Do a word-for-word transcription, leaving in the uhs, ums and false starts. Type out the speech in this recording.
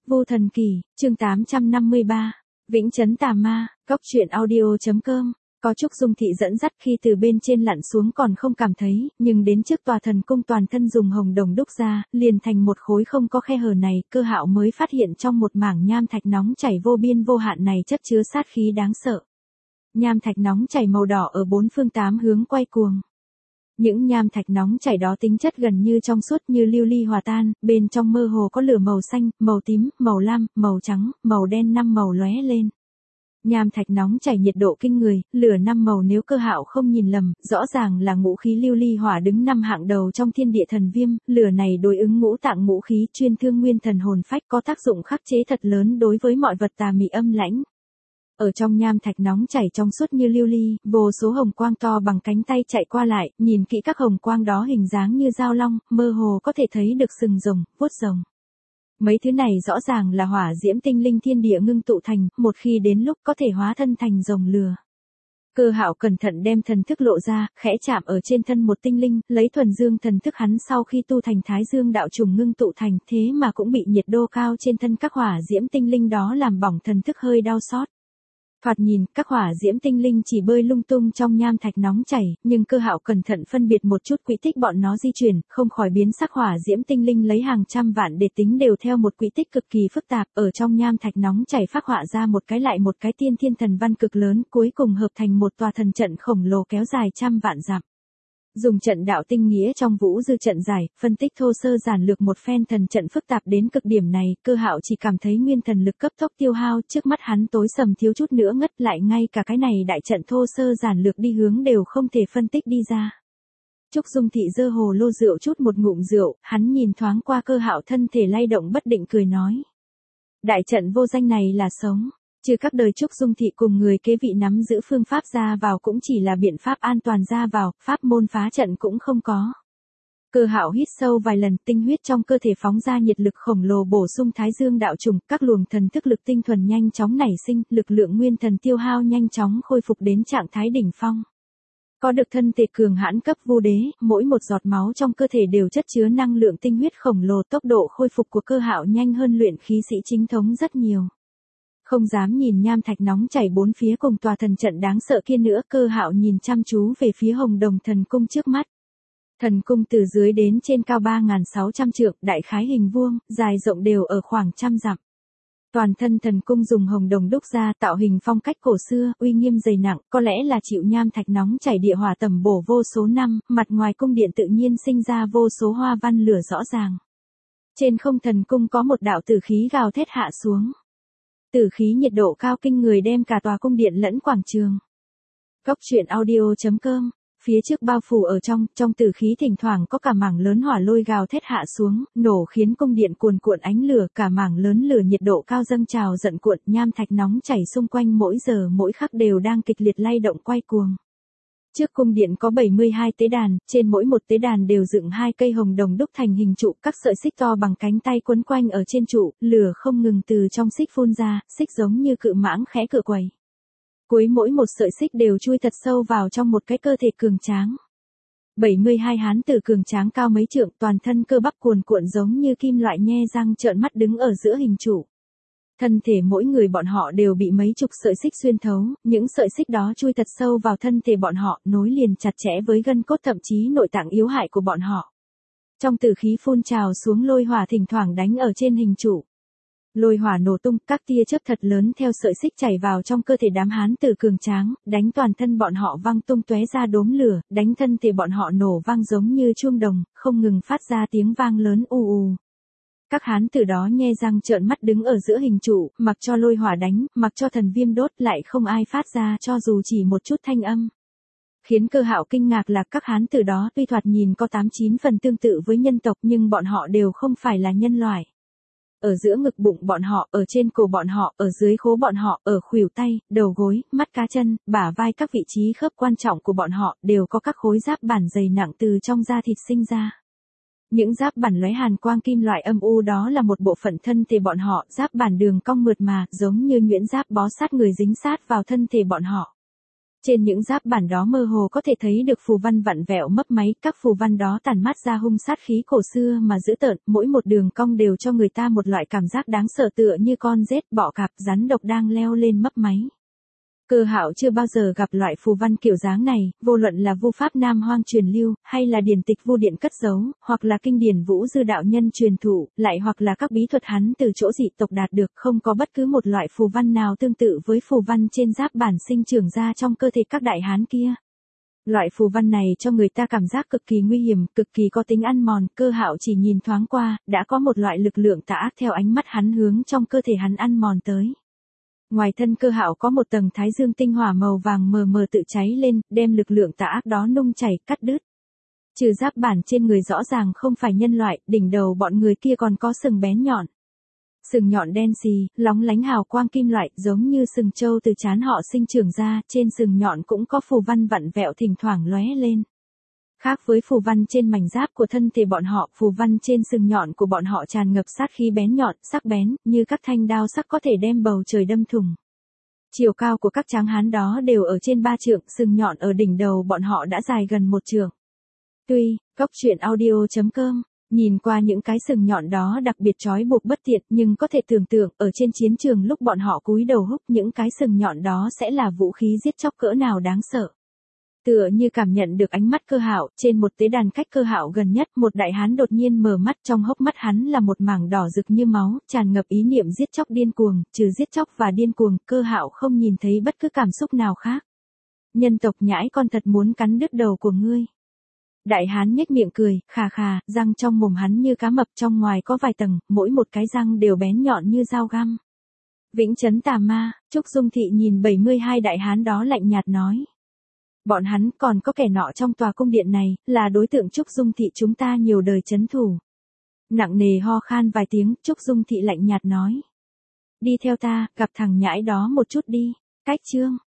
Vô Thần Kỳ, chương tám trăm năm mươi ba, Vĩnh Trấn Tà Ma, Cóc truyện audio.com. Có Trúc Dung Thị dẫn dắt khi từ bên trên lặn xuống còn không cảm thấy, nhưng đến trước tòa thần cung toàn thân dùng hồng đồng đúc ra, liền thành một khối không có khe hở này, Cơ Hạo mới phát hiện trong một mảng nham thạch nóng chảy vô biên vô hạn này chất chứa sát khí đáng sợ. Nham thạch nóng chảy màu đỏ ở bốn phương tám hướng quay cuồng. Những nham thạch nóng chảy đó tính chất gần như trong suốt như lưu ly hòa tan, bên trong mơ hồ có lửa màu xanh, màu tím, màu lam, màu trắng, màu đen năm màu lóe lên. Nham thạch nóng chảy nhiệt độ kinh người, lửa năm màu nếu Cơ Hạo không nhìn lầm, rõ ràng là ngũ khí lưu ly hỏa đứng năm hạng đầu trong thiên địa thần viêm, lửa này đối ứng ngũ tạng ngũ khí chuyên thương nguyên thần hồn phách có tác dụng khắc chế thật lớn đối với mọi vật tà mị âm lãnh. Ở trong nham thạch nóng chảy trong suốt như lưu ly, vô số hồng quang to bằng cánh tay chạy qua lại, nhìn kỹ các hồng quang đó hình dáng như dao long, mơ hồ có thể thấy được sừng rồng, vuốt rồng. Mấy thứ này rõ ràng là hỏa diễm tinh linh thiên địa ngưng tụ thành, một khi đến lúc có thể hóa thân thành rồng lửa. Cơ Hạo cẩn thận đem thần thức lộ ra, khẽ chạm ở trên thân một tinh linh, lấy thuần dương thần thức hắn sau khi tu thành thái dương đạo trùng ngưng tụ thành, thế mà cũng bị nhiệt độ cao trên thân các hỏa diễm tinh linh đó làm bỏng thần thức hơi đau xót. Thoạt nhìn, các hỏa diễm tinh linh chỉ bơi lung tung trong nham thạch nóng chảy, nhưng Cơ Hạo cẩn thận phân biệt một chút quỹ tích bọn nó di chuyển, không khỏi biến sắc hỏa diễm tinh linh lấy hàng trăm vạn để tính đều theo một quỹ tích cực kỳ phức tạp, ở trong nham thạch nóng chảy phác họa ra một cái lại một cái tiên thiên thần văn cực lớn, cuối cùng hợp thành một tòa thần trận khổng lồ kéo dài trăm vạn dặm. Dùng trận đạo tinh nghĩa trong vũ dư trận giải, phân tích thô sơ giản lược một phen thần trận phức tạp đến cực điểm này, Cơ Hạo chỉ cảm thấy nguyên thần lực cấp tốc tiêu hao, trước mắt hắn tối sầm thiếu chút nữa ngất lại, ngay cả cái này đại trận thô sơ giản lược đi hướng đều không thể phân tích đi ra. Trúc Dung Thị giơ hồ lô rượu chút một ngụm rượu, hắn nhìn thoáng qua Cơ Hạo thân thể lay động bất định cười nói. Đại trận vô danh này là sống. Trừ các đời Trúc Dung Thị cùng người kế vị nắm giữ phương pháp ra vào cũng chỉ là biện pháp an toàn ra vào, pháp môn phá trận cũng không có. Cơ Hạo hít sâu vài lần, tinh huyết trong cơ thể phóng ra nhiệt lực khổng lồ bổ sung thái dương đạo trùng, các luồng thần thức lực tinh thuần nhanh chóng nảy sinh, lực lượng nguyên thần tiêu hao nhanh chóng khôi phục đến trạng thái đỉnh phong. Có được thân thể cường hãn cấp vu đế, mỗi một giọt máu trong cơ thể đều chất chứa năng lượng tinh huyết khổng lồ, tốc độ khôi phục của Cơ Hạo nhanh hơn luyện khí sĩ chính thống rất nhiều. Không dám nhìn nham thạch nóng chảy bốn phía cùng tòa thần trận đáng sợ kia nữa, Cơ Hạo nhìn chăm chú về phía hồng đồng thần cung trước mắt. Thần cung từ dưới đến trên cao ba nghìn sáu trăm trượng, đại khái hình vuông, dài rộng đều ở khoảng trăm dặm. Toàn thân thần cung dùng hồng đồng đúc ra, tạo hình phong cách cổ xưa, uy nghiêm dày nặng, có lẽ là chịu nham thạch nóng chảy địa hỏa tầm bổ vô số năm, mặt ngoài cung điện tự nhiên sinh ra vô số hoa văn lửa rõ ràng. Trên không thần cung có một đạo tử khí gào thét hạ xuống. Tử khí nhiệt độ cao kinh người đem cả tòa cung điện lẫn quảng trường. Cóc truyện audio.com. Phía trước bao phủ ở trong, trong tử khí thỉnh thoảng có cả mảng lớn hỏa lôi gào thét hạ xuống, nổ khiến cung điện cuồn cuộn ánh lửa, cả mảng lớn lửa nhiệt độ cao dâng trào giận cuộn, nham thạch nóng chảy xung quanh mỗi giờ mỗi khắc đều đang kịch liệt lay động quay cuồng. Trước cung điện có bảy mươi hai tế đàn, trên mỗi một tế đàn đều dựng hai cây hồng đồng đúc thành hình trụ, các sợi xích to bằng cánh tay quấn quanh ở trên trụ, lửa không ngừng từ trong xích phun ra, xích giống như cự mãng khẽ cựa quẩy. Cuối mỗi một sợi xích đều chui thật sâu vào trong một cái cơ thể cường tráng. bảy mươi hai hán tử cường tráng cao mấy trượng, toàn thân cơ bắp cuồn cuộn giống như kim loại nhe răng trợn mắt đứng ở giữa hình trụ. Thân thể mỗi người bọn họ đều bị mấy chục sợi xích xuyên thấu, những sợi xích đó chui thật sâu vào thân thể bọn họ, nối liền chặt chẽ với gân cốt thậm chí nội tạng yếu hại của bọn họ. Trong tử khí phun trào xuống lôi hỏa thỉnh thoảng đánh ở trên hình trụ. Lôi hỏa nổ tung, các tia chớp thật lớn theo sợi xích chảy vào trong cơ thể đám hán tử cường tráng, đánh toàn thân bọn họ văng tung tóe ra đốm lửa, đánh thân thể bọn họ nổ vang giống như chuông đồng, không ngừng phát ra tiếng vang lớn ù ù. Các hán tử đó nhe răng trợn mắt đứng ở giữa hình trụ, mặc cho lôi hỏa đánh, mặc cho thần viêm đốt, lại không ai phát ra cho dù chỉ một chút thanh âm. Khiến Cơ Hạo kinh ngạc là các hán tử đó tuy thoạt nhìn có tám chín phần tương tự với nhân tộc nhưng bọn họ đều không phải là nhân loại. Ở giữa ngực bụng bọn họ, ở trên cổ bọn họ, ở dưới khố bọn họ, ở khuỷu tay, đầu gối, mắt cá chân, bả vai, các vị trí khớp quan trọng của bọn họ đều có các khối giáp bản dày nặng từ trong da thịt sinh ra. Những giáp bản lóe hàn quang kim loại âm u đó là một bộ phận thân thể bọn họ, giáp bản đường cong mượt mà, giống như nhuyễn giáp bó sát người dính sát vào thân thể bọn họ. Trên những giáp bản đó mơ hồ có thể thấy được phù văn vặn vẹo mấp máy, các phù văn đó tản mát ra hung sát khí cổ xưa mà dữ tợn, mỗi một đường cong đều cho người ta một loại cảm giác đáng sợ tựa như con rết, bọ cạp, rắn độc đang leo lên mấp máy. Cơ Hạo chưa bao giờ gặp loại phù văn kiểu dáng này, vô luận là vu pháp Nam Hoang truyền lưu, hay là điển tịch vu điện cất giấu, hoặc là kinh điển Vũ Dư đạo nhân truyền thụ, lại hoặc là các bí thuật hắn từ chỗ dị tộc đạt được, không có bất cứ một loại phù văn nào tương tự với phù văn trên giáp bản sinh trưởng ra trong cơ thể các đại hán kia. Loại phù văn này cho người ta cảm giác cực kỳ nguy hiểm, cực kỳ có tính ăn mòn, Cơ Hạo chỉ nhìn thoáng qua, đã có một loại lực lượng tà ác theo ánh mắt hắn hướng trong cơ thể hắn ăn mòn tới. Ngoài thân Cơ Hạo có một tầng thái dương tinh hỏa màu vàng mờ mờ tự cháy lên, đem lực lượng tà ác đó nung chảy, cắt đứt. Trừ giáp bản trên người rõ ràng không phải nhân loại, đỉnh đầu bọn người kia còn có sừng bén nhọn. Sừng nhọn đen xì, lóng lánh hào quang kim loại, giống như sừng trâu từ trán họ sinh trưởng ra, trên sừng nhọn cũng có phù văn vặn vẹo thỉnh thoảng lóe lên. Khác với phù văn trên mảnh giáp của thân thể bọn họ, phù văn trên sừng nhọn của bọn họ tràn ngập sát khí bén nhọn, sắc bén, như các thanh đao sắc có thể đem bầu trời đâm thủng. Chiều cao của các tráng hán đó đều ở trên ba trượng, sừng nhọn ở đỉnh đầu bọn họ đã dài gần một trượng. Tuy, Cốc Truyện Audio chấm com, nhìn qua những cái sừng nhọn đó đặc biệt trói buộc bất tiện, nhưng có thể tưởng tượng, ở trên chiến trường lúc bọn họ cúi đầu húc những cái sừng nhọn đó sẽ là vũ khí giết chóc cỡ nào đáng sợ. Tựa như cảm nhận được ánh mắt Cơ Hạo, trên một tế đàn cách Cơ Hạo gần nhất, một đại hán đột nhiên mở mắt, trong hốc mắt hắn là một mảng đỏ rực như máu, tràn ngập ý niệm giết chóc điên cuồng, trừ giết chóc và điên cuồng, Cơ Hạo không nhìn thấy bất cứ cảm xúc nào khác. Nhân tộc nhãi con thật muốn cắn đứt đầu của ngươi. Đại hán nhếch miệng cười, khà khà, răng trong mồm hắn như cá mập, trong ngoài có vài tầng, mỗi một cái răng đều bén nhọn như dao găm. Vĩnh Chấn Tà Ma, Trúc Dung Thị nhìn bảy mươi hai đại hán đó lạnh nhạt nói. Bọn hắn còn có kẻ nọ trong tòa cung điện này, là đối tượng Trúc Dung Thị chúng ta nhiều đời trấn thủ. Nặng nề ho khan vài tiếng, Trúc Dung Thị lạnh nhạt nói. Đi theo ta, gặp thằng nhãi đó một chút đi. Cách chương.